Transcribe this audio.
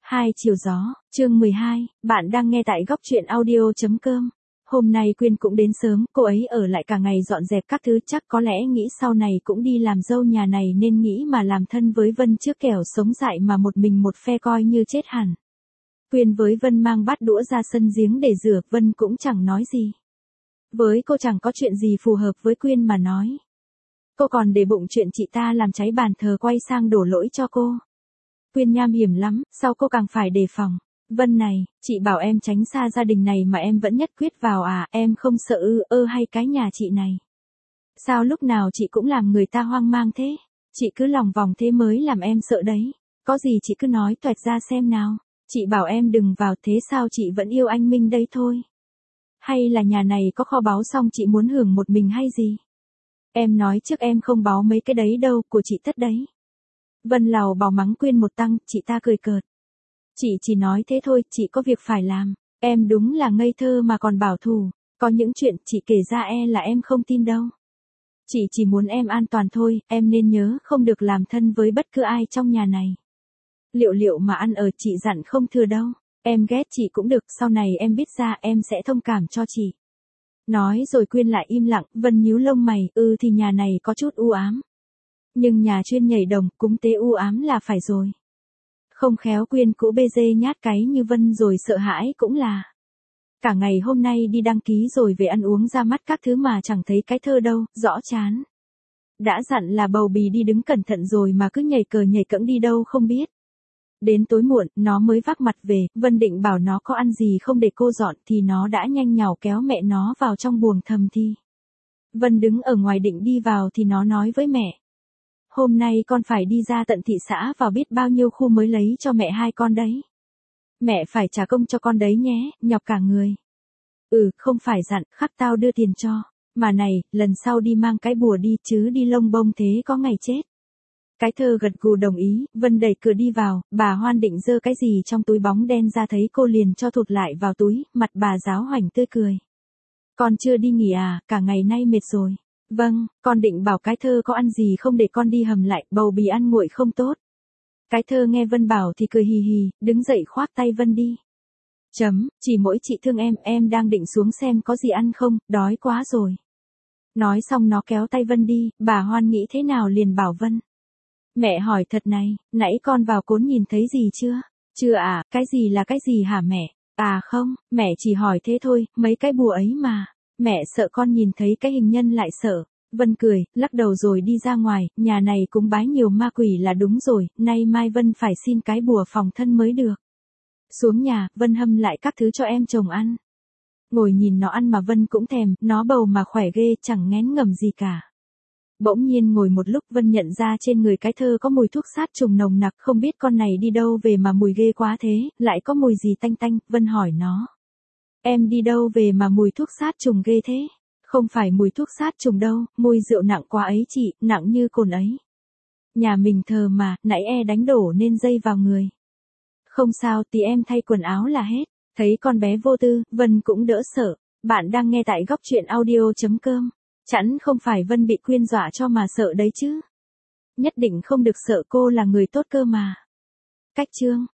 Hai chiều gió, chương 12, bạn đang nghe tại góc truyện audio.com. Hôm nay Quyên cũng đến sớm, cô ấy ở lại cả ngày dọn dẹp các thứ, chắc có lẽ nghĩ sau này cũng đi làm dâu nhà này nên nghĩ mà làm thân với Vân trước kẻo sống dại mà một mình một phe coi như chết hẳn. Quyên với Vân mang bát đũa ra sân giếng để rửa, Vân cũng chẳng nói gì. Với cô chẳng có chuyện gì phù hợp với Quyên mà nói. Cô còn để bụng chuyện chị ta làm cháy bàn thờ quay sang đổ lỗi cho cô. Quyên nham hiểm lắm, sao cô càng phải đề phòng. Vân này, chị bảo em tránh xa gia đình này mà em vẫn nhất quyết vào à, em không sợ hay cái nhà chị này. Sao lúc nào chị cũng làm người ta hoang mang thế, chị cứ lòng vòng thế mới làm em sợ đấy. Có gì chị cứ nói toẹt ra xem nào, chị bảo em đừng vào thế sao chị vẫn yêu anh Minh đấy thôi. Hay là nhà này có kho báu xong chị muốn hưởng một mình hay gì? Em nói trước em không báo mấy cái đấy đâu, của chị tất đấy. Vân lào bảo mắng Quyên một tăng, chị ta cười cợt. Chị chỉ nói thế thôi, chị có việc phải làm. Em đúng là ngây thơ mà còn bảo thủ. Có những chuyện chị kể ra là em không tin đâu. Chị chỉ muốn em an toàn thôi, em nên nhớ không được làm thân với bất cứ ai trong nhà này. Liệu mà ăn ở chị dặn không thừa đâu. Em ghét chị cũng được, sau này em biết ra em sẽ thông cảm cho chị. Nói rồi Quyên lại im lặng, Vân nhíu lông mày, thì nhà này có chút u ám. Nhưng nhà chuyên nhảy đồng, cúng tế u ám là phải rồi. Không khéo Quyên cũ bê dê nhát cái như Vân rồi sợ hãi cũng là. Cả ngày hôm nay đi đăng ký rồi về ăn uống ra mắt các thứ mà chẳng thấy cái thơ đâu, rõ chán. Đã dặn là bầu bì đi đứng cẩn thận rồi mà cứ nhảy cờ nhảy cẫng đi đâu không biết. Đến tối muộn, nó mới vác mặt về, Vân định bảo nó có ăn gì không để cô dọn thì nó đã nhanh nhảu kéo mẹ nó vào trong buồng thầm thì. Vân đứng ở ngoài định đi vào thì nó nói với mẹ. Hôm nay con phải đi ra tận thị xã vào biết bao nhiêu khu mới lấy cho mẹ hai con đấy. Mẹ phải trả công cho con đấy nhé, nhọc cả người. Không phải dặn, khắc tao đưa tiền cho. Mà này, lần sau đi mang cái bùa đi chứ đi lông bông thế có ngày chết. Cái thơ gật gù đồng ý, Vân đẩy cửa đi vào, bà Hoan định giơ cái gì trong túi bóng đen ra thấy cô liền cho thụt lại vào túi, mặt bà giáo hoành tươi cười. Con chưa đi nghỉ à, cả ngày nay mệt rồi. Vâng, con định bảo cái thơ có ăn gì không để con đi hầm lại, bầu bì ăn nguội không tốt. Cái thơ nghe Vân bảo thì cười hì hì, đứng dậy khoác tay Vân đi. Chỉ mỗi chị thương em đang định xuống xem có gì ăn không, đói quá rồi. Nói xong nó kéo tay Vân đi, bà Hoan nghĩ thế nào liền bảo Vân. Mẹ hỏi thật này, nãy con vào cốn nhìn thấy gì chưa? Chưa à, cái gì là cái gì hả mẹ? À không, mẹ chỉ hỏi thế thôi, mấy cái bùa ấy mà. Mẹ sợ con nhìn thấy cái hình nhân lại sợ. Vân cười, lắc đầu rồi đi ra ngoài, nhà này cúng bái nhiều ma quỷ là đúng rồi, nay mai Vân phải xin cái bùa phòng thân mới được. Xuống nhà, Vân hâm lại các thứ cho em chồng ăn. Ngồi nhìn nó ăn mà Vân cũng thèm, nó bầu mà khỏe ghê, chẳng ngén ngẩm gì cả. Bỗng nhiên ngồi một lúc Vân nhận ra trên người cái thơ có mùi thuốc sát trùng nồng nặc, không biết con này đi đâu về mà mùi ghê quá thế, lại có mùi gì tanh tanh, Vân hỏi nó. Em đi đâu về mà mùi thuốc sát trùng ghê thế? Không phải mùi thuốc sát trùng đâu, mùi rượu nặng quá ấy chị, nặng như cồn ấy. Nhà mình thờ mà, nãy đánh đổ nên dây vào người. Không sao, tí em thay quần áo là hết. Thấy con bé vô tư, Vân cũng đỡ sợ. Bạn đang nghe tại góc truyện audio.com. Chắn không phải Vân bị Quyên dọa cho mà sợ đấy chứ. Nhất định không được sợ, cô là người tốt cơ mà. Cách chương